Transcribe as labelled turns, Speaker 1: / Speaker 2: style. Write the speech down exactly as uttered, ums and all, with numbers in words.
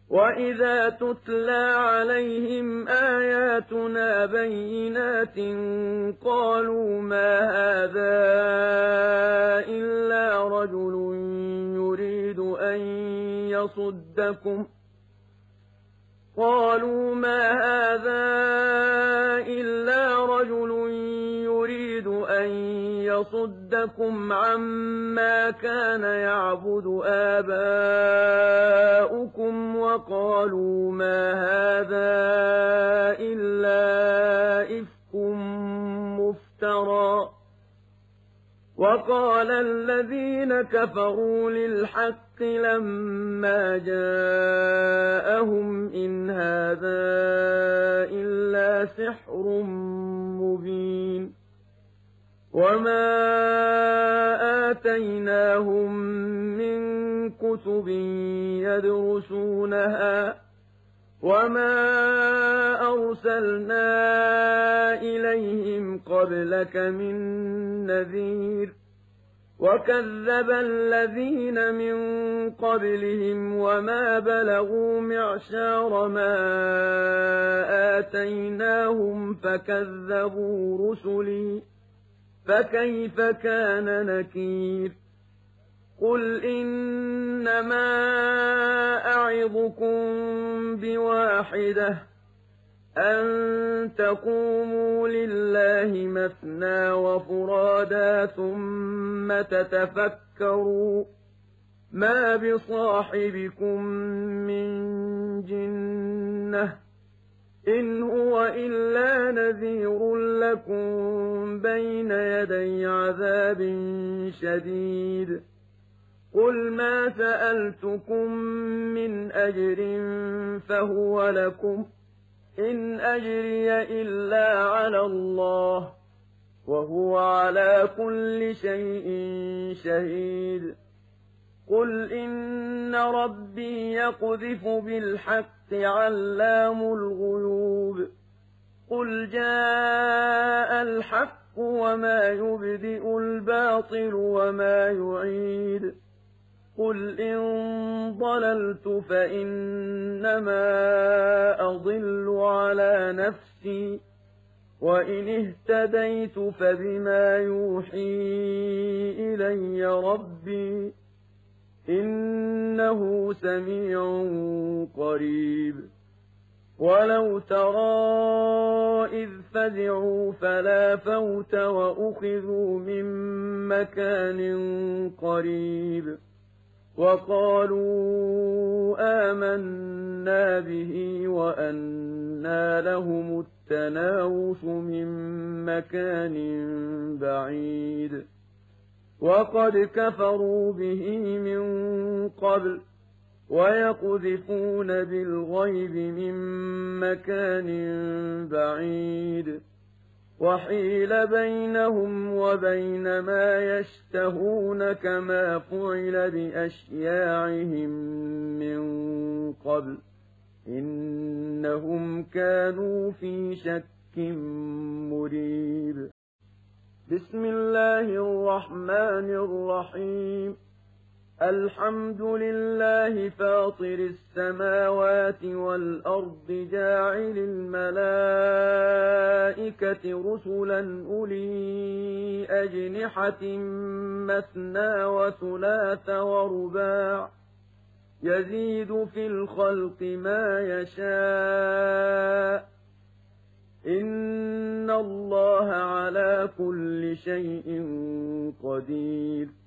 Speaker 1: وَإِذَا تُتْلَىٰ عَلَيْهِمْ آيَاتُنَا بَيِّنَاتٍ قَالُوا مَا هَٰذَا إِلَّا رَجُلٌ يُرِيدُ أَن يَصُدَّكُمْ قالوا ما هذا إلا رجل يريد أن يصدكم عما كان يعبد آباؤكم وقالوا ما هذا إلا إفك مفترى وقال الذين كفروا للحق لما جاءهم إن هذا إلا سحر مبين وما آتيناهم من كتب يدرسونها وما أرسلنا إليهم قبلك من نذير وكذب الذين من قبلهم وما بلغوا معشار ما آتيناهم فكذبوا رسلي فكيف كان نكير قل إنما أعظكم بواحدة أن تقوموا لله مثنى وفرادا ثم تتفكروا ما بصاحبكم من جنة إن هو إلا نذير لكم بين يدي عذاب شديد قل ما سألتكم من أجر فهو لكم إن أجري إلا على الله وهو على كل شيء شهيد قل إن ربي يقذف بالحق علام الغيوب قل جاء الحق وما يبدئ الباطل وما يعيد قل إن ضللت فإنما أضل على نفسي وإن اهتديت فبما يوحي إلي ربي إنه سميع قريب ولو ترى إذ فزعوا فلا فوت وأخذوا من مكان قريب وقالوا آمنا به وأنى لهم التناوش من مكان بعيد وقد كفروا به من قبل ويقذفون بالغيب من مكان بعيد وحيل بينهم وبين ما يشتهون كما فعل بأشياعهم من قبل إنهم كانوا في شك مريب بسم الله الرحمن الرحيم الحمد لله فاطر السماوات والأرض جاعل الملائكة رسلا أولي أجنحة مثنى وثلاث ورباع يزيد في الخلق ما يشاء إن الله على كل شيء قدير